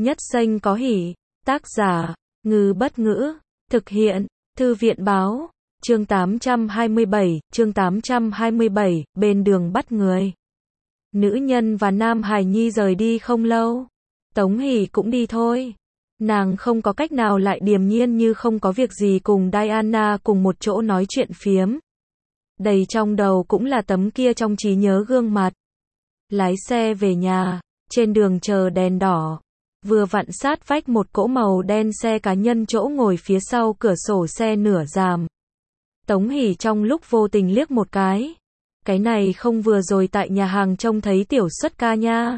Nhất Xanh có hỉ. Tác giả, Ngư Bất Ngữ. Thực hiện, Thư viện Báo. Chương 827, bên đường bắt người. Nữ nhân và Nam Hải Nhi rời đi không lâu. Tống Hỷ cũng đi thôi. Nàng không có cách nào lại điềm nhiên như không có việc gì cùng Diana cùng một chỗ nói chuyện phiếm. Đầy trong đầu cũng là tấm kia trong trí nhớ gương mặt. Lái xe về nhà, trên đường chờ đèn đỏ. Vừa vặn sát vách một cỗ màu đen xe cá nhân chỗ ngồi phía sau cửa sổ xe nửa ràm. Tống Hỷ trong lúc vô tình liếc một cái. Cái này không vừa rồi tại nhà hàng trông thấy tiểu xuất ca nha.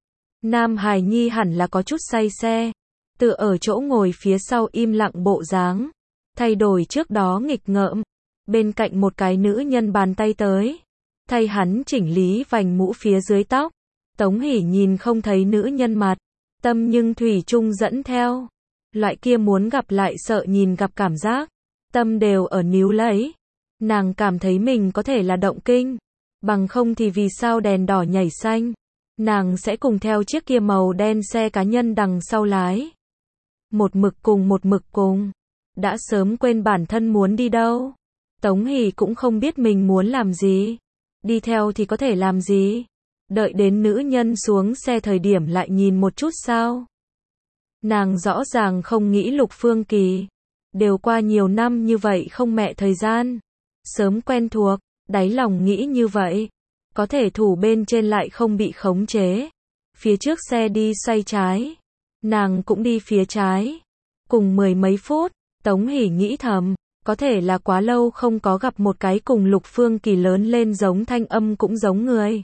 Nam Hải Nhi hẳn là có chút say xe. Tựa ở chỗ ngồi phía sau im lặng bộ dáng. Thay đổi trước đó nghịch ngợm. Bên cạnh một cái nữ nhân bàn tay tới. Thay hắn chỉnh lý vành mũ phía dưới tóc. Tống Hỷ nhìn không thấy nữ nhân mặt. Tâm nhưng thủy chung dẫn theo. Loại kia muốn gặp lại sợ nhìn gặp cảm giác. Tâm đều ở níu lấy. Nàng cảm thấy mình có thể là động kinh. Bằng không thì vì sao đèn đỏ nhảy xanh. Nàng sẽ cùng theo chiếc kia màu đen xe cá nhân đằng sau lái. Một mực cùng. Đã sớm quên bản thân muốn đi đâu. Tống Hỷ cũng không biết mình muốn làm gì. Đi theo thì có thể làm gì. Đợi đến nữ nhân xuống xe thời điểm lại nhìn một chút sao. Nàng rõ ràng không nghĩ Lục Phương Kỳ. Đều qua nhiều năm như vậy không mẹ thời gian. Sớm quen thuộc, đáy lòng nghĩ như vậy. Có thể thủ bên trên lại không bị khống chế. Phía trước xe đi xoay trái. Nàng cũng đi phía trái. Cùng 10 mấy phút, Tống Hỷ nghĩ thầm. Có thể là quá lâu không có gặp một cái cùng Lục Phương Kỳ lớn lên giống thanh âm cũng giống người.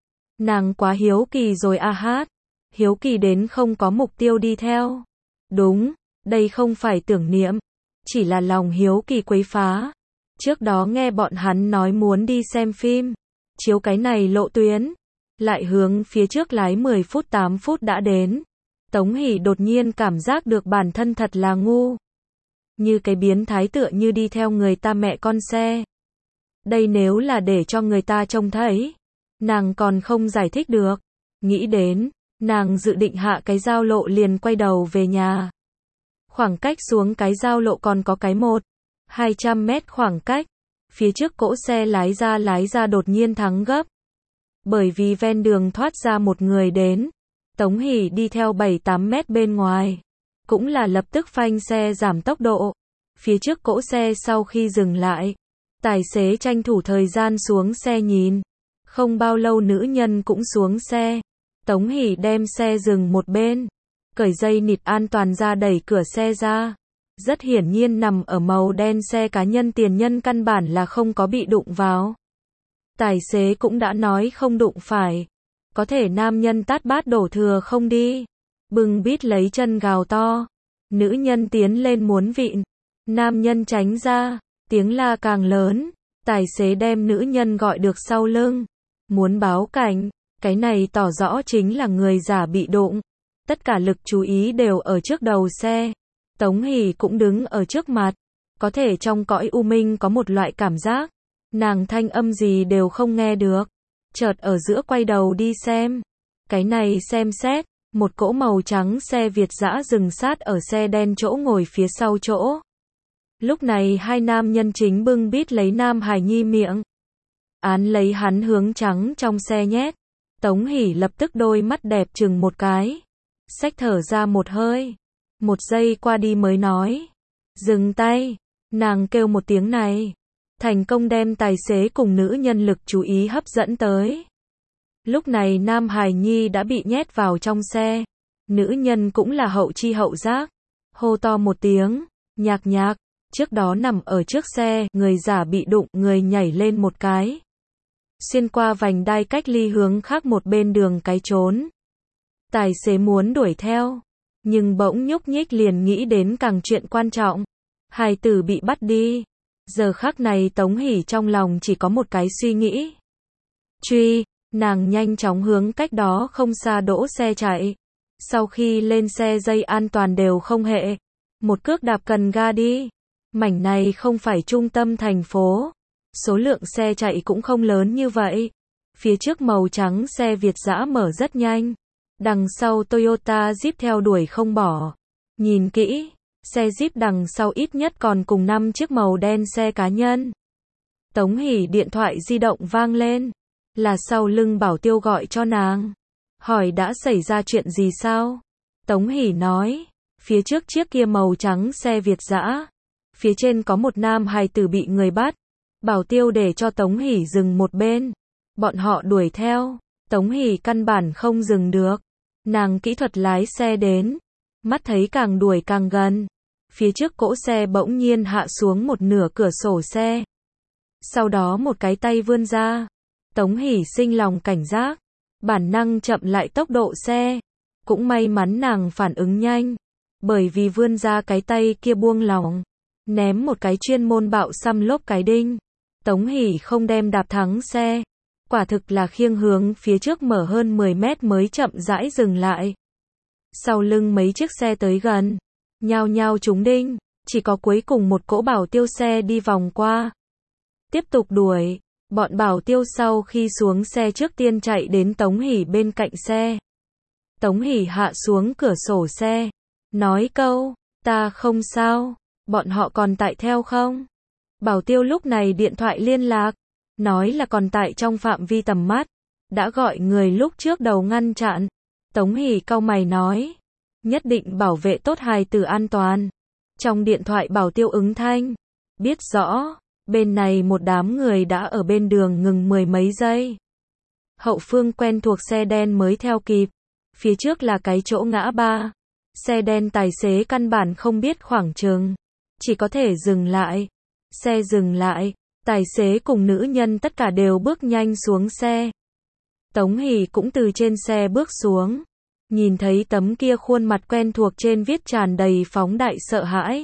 Nàng quá hiếu kỳ rồi a hát. Hiếu kỳ đến không có mục tiêu đi theo. Đúng, đây không phải tưởng niệm. Chỉ là lòng hiếu kỳ quấy phá. Trước đó nghe bọn hắn nói muốn đi xem phim. Chiếu cái này lộ tuyến. Lại hướng phía trước lái 10 phút 8 phút đã đến. Tống Hỷ đột nhiên cảm giác được bản thân thật là ngu. Như cái biến thái tựa như đi theo người ta mẹ con xe. Đây nếu là để cho người ta trông thấy. Nàng còn không giải thích được. Nghĩ đến, nàng dự định hạ cái giao lộ liền quay đầu về nhà. Khoảng cách xuống cái giao lộ còn có cái 200 mét khoảng cách. Phía trước cỗ xe lái ra đột nhiên thắng gấp. Bởi vì ven đường thoát ra một người đến. Tống Hỷ đi theo 7-8 mét bên ngoài. Cũng là lập tức phanh xe giảm tốc độ. Phía trước cỗ xe sau khi dừng lại. Tài xế tranh thủ thời gian xuống xe nhìn. Không bao lâu nữ nhân cũng xuống xe. Tống Hỷ đem xe dừng một bên. Cởi dây nịt an toàn ra đẩy cửa xe ra. Rất hiển nhiên nằm ở màu đen xe cá nhân tiền nhân căn bản là không có bị đụng vào. Tài xế cũng đã nói không đụng phải. Có thể nam nhân tát bát đổ thừa không đi. Bưng bít lấy chân gào to. Nữ nhân tiến lên muốn vịn. Nam nhân tránh ra. Tiếng la càng lớn. Tài xế đem nữ nhân gọi được sau lưng. Muốn báo cảnh. Cái này tỏ rõ chính là người giả bị đụng. Tất cả lực chú ý đều ở trước đầu xe. Tống Hỷ cũng đứng ở trước mặt. Có thể trong cõi u minh có một loại cảm giác. Nàng thanh âm gì đều không nghe được. Chợt ở giữa quay đầu đi xem. Cái này xem xét. Một cỗ màu trắng xe Việt dã dừng sát ở xe đen chỗ ngồi phía sau chỗ. Lúc này hai nam nhân chính bưng bít lấy Nam Hải Nhi miệng. Án lấy hắn hướng trắng trong xe nhét. Tống Hỷ lập tức đôi mắt đẹp chừng một cái. Xách thở ra một hơi. Một giây qua đi mới nói. Dừng tay. Nàng kêu một tiếng này. Thành công đem tài xế cùng nữ nhân lực chú ý hấp dẫn tới. Lúc này Nam Hải Nhi đã bị nhét vào trong xe. Nữ nhân cũng là hậu chi hậu giác. Hô to một tiếng. Nhạc nhạc. Trước đó nằm ở trước xe. Người giả bị đụng. Người nhảy lên một cái. Xuyên qua vành đai cách ly hướng khác một bên đường cái trốn. Tài xế muốn đuổi theo. Nhưng bỗng nhúc nhích liền nghĩ đến càng chuyện quan trọng. Hài tử bị bắt đi. Giờ khắc này Tống Hỷ trong lòng chỉ có một cái suy nghĩ. Truy. Nàng nhanh chóng hướng cách đó không xa đỗ xe chạy. Sau khi lên xe dây an toàn đều không hệ. Một cước đạp cần ga đi. Mảnh này không phải trung tâm thành phố. Số lượng xe chạy cũng không lớn như vậy. Phía trước màu trắng xe Việt dã mở rất nhanh. Đằng sau Toyota Jeep theo đuổi không bỏ. Nhìn kỹ, xe Jeep đằng sau ít nhất còn cùng 5 chiếc màu đen xe cá nhân. Tống Hỷ điện thoại di động vang lên. Là sau lưng Bảo Tiêu gọi cho nàng. Hỏi đã xảy ra chuyện gì sao? Tống Hỷ nói, phía trước chiếc kia màu trắng xe Việt dã. Phía trên có một nam hài tử bị người bắt. Bảo Tiêu để cho Tống Hỷ dừng một bên. Bọn họ đuổi theo. Tống Hỷ căn bản không dừng được. Nàng kỹ thuật lái xe đến. Mắt thấy càng đuổi càng gần. Phía trước cỗ xe bỗng nhiên hạ xuống một nửa cửa sổ xe. Sau đó một cái tay vươn ra. Tống Hỷ sinh lòng cảnh giác. Bản năng chậm lại tốc độ xe. Cũng may mắn nàng phản ứng nhanh. Bởi vì vươn ra cái tay kia buông lỏng. Ném một cái chuyên môn bạo xăm lốp cái đinh. Tống Hỷ không đem đạp thắng xe. Quả thực là khiêng hướng phía trước mở hơn 10 mét mới chậm rãi dừng lại. Sau lưng mấy chiếc xe tới gần. Nhao nhao trúng đinh. Chỉ có cuối cùng một cỗ Bảo Tiêu xe đi vòng qua. Tiếp tục đuổi. Bọn Bảo Tiêu sau khi xuống xe trước tiên chạy đến Tống Hỷ bên cạnh xe. Tống Hỷ hạ xuống cửa sổ xe. Nói câu, ta không sao. Bọn họ còn tại theo không? Bảo Tiêu lúc này điện thoại liên lạc. Nói là còn tại trong phạm vi tầm mắt. Đã gọi người lúc trước đầu ngăn chặn. Tống Hỷ cau mày nói. Nhất định bảo vệ tốt hài tử an toàn. Trong điện thoại Bảo Tiêu ứng thanh. Biết rõ. Bên này một đám người đã ở bên đường ngừng 10 mấy giây. Hậu phương quen thuộc xe đen mới theo kịp. Phía trước là cái chỗ ngã ba. Xe đen tài xế căn bản không biết khoảng chừng. Chỉ có thể dừng lại. Xe dừng lại. Tài xế cùng nữ nhân tất cả đều bước nhanh xuống xe. Tống Hỷ cũng từ trên xe bước xuống. Nhìn thấy tấm kia khuôn mặt quen thuộc trên viết tràn đầy phóng đại sợ hãi.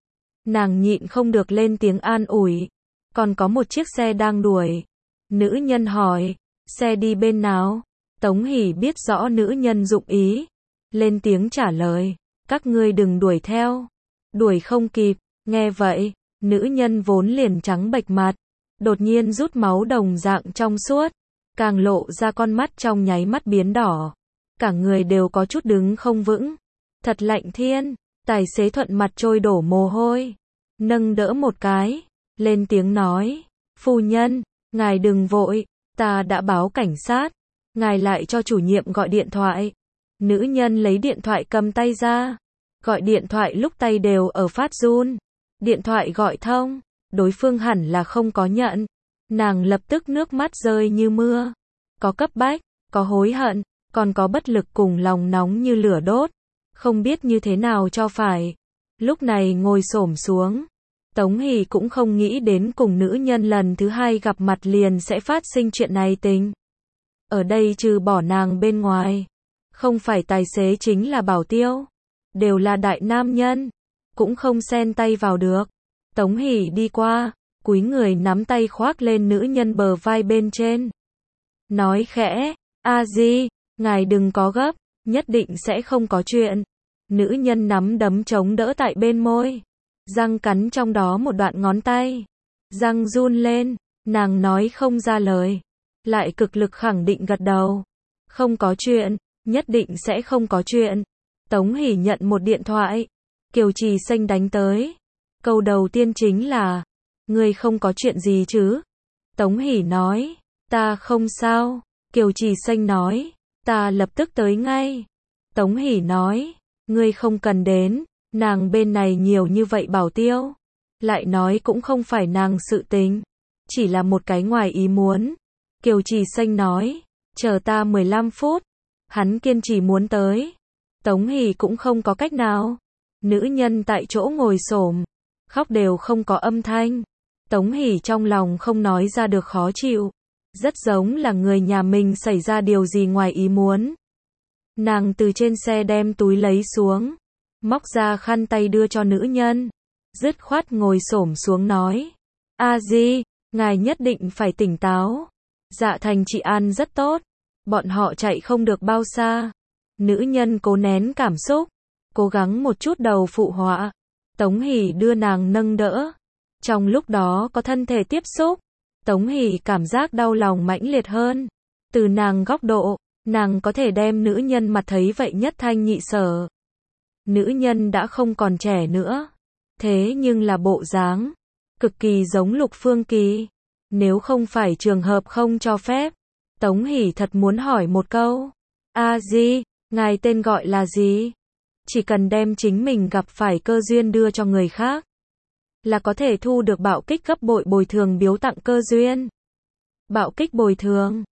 Nàng nhịn không được lên tiếng an ủi. Còn có một chiếc xe đang đuổi. Nữ nhân hỏi. Xe đi bên nào? Tống Hỷ biết rõ nữ nhân dụng ý. Lên tiếng trả lời. Các ngươi đừng đuổi theo. Đuổi không kịp. Nghe vậy. Nữ nhân vốn liền trắng bệch mặt. Đột nhiên rút máu đồng dạng trong suốt. Càng lộ ra con mắt trong nháy mắt biến đỏ. Cả người đều có chút đứng không vững. Thật lạnh thiên. Tài xế thuận mặt trôi đổ mồ hôi. Nâng đỡ một cái. Lên tiếng nói. Phu nhân, ngài đừng vội. Ta đã báo cảnh sát. Ngài lại cho chủ nhiệm gọi điện thoại. Nữ nhân lấy điện thoại cầm tay ra. Gọi điện thoại lúc tay đều ở phát run. Điện thoại gọi thông. Đối phương hẳn là không có nhận. Nàng lập tức nước mắt rơi như mưa. Có cấp bách, có hối hận, còn có bất lực cùng lòng nóng như lửa đốt. Không biết như thế nào cho phải. Lúc này ngồi xổm xuống. Tống Hỷ cũng không nghĩ đến cùng nữ nhân lần thứ hai gặp mặt liền sẽ phát sinh chuyện này tình. Ở đây trừ bỏ nàng bên ngoài. Không phải tài xế chính là Bảo Tiêu. Đều là đại nam nhân. Cũng không xen tay vào được. Tống Hỷ đi qua. Cúi người nắm tay khoác lên nữ nhân bờ vai bên trên. Nói khẽ. A Di, ngài đừng có gấp. Nhất định sẽ không có chuyện. Nữ nhân nắm đấm chống đỡ tại bên môi. Răng cắn trong đó một đoạn ngón tay. Răng run lên. Nàng nói không ra lời. Lại cực lực khẳng định gật đầu. Không có chuyện. Nhất định sẽ không có chuyện. Tống Hỷ nhận một điện thoại. Kiều Trì Xanh đánh tới. Câu đầu tiên chính là. Ngươi không có chuyện gì chứ? Tống Hỷ nói. Ta không sao. Kiều Trì Xanh nói. Ta lập tức tới ngay. Tống Hỷ nói. Ngươi không cần đến. Nàng bên này nhiều như vậy Bảo Tiêu. Lại nói cũng không phải nàng sự tình. Chỉ là một cái ngoài ý muốn. Kiều Trì Xanh nói. Chờ ta 15 phút. Hắn kiên trì muốn tới. Tống Hỷ cũng không có cách nào. Nữ nhân tại chỗ ngồi xổm. Khóc đều không có âm thanh. Tống Hỷ trong lòng không nói ra được khó chịu. Rất giống là người nhà mình xảy ra điều gì ngoài ý muốn. Nàng từ trên xe đem túi lấy xuống. Móc ra khăn tay đưa cho nữ nhân. Dứt khoát ngồi xổm xuống nói. A Di, ngài nhất định phải tỉnh táo. Dạ Thành trị an rất tốt. Bọn họ chạy không được bao xa. Nữ nhân cố nén cảm xúc. Cố gắng một chút đầu phụ họa. Tống Hỷ đưa nàng nâng đỡ. Trong lúc đó có thân thể tiếp xúc. Tống Hỷ cảm giác đau lòng mãnh liệt hơn. Từ nàng góc độ, Nàng có thể đem nữ nhân mặt thấy vậy nhất thanh nhị sở. Nữ nhân đã không còn trẻ nữa. Thế nhưng là bộ dáng cực kỳ giống Lục Phương Kỳ. Nếu không phải trường hợp không cho phép, Tống Hỷ thật muốn hỏi một câu. A Di, ngài tên gọi là gì? Chỉ cần đem chính mình gặp phải cơ duyên đưa cho người khác, là có thể thu được bạo kích gấp bội bồi thường biếu tặng cơ duyên. Bạo kích bồi thường.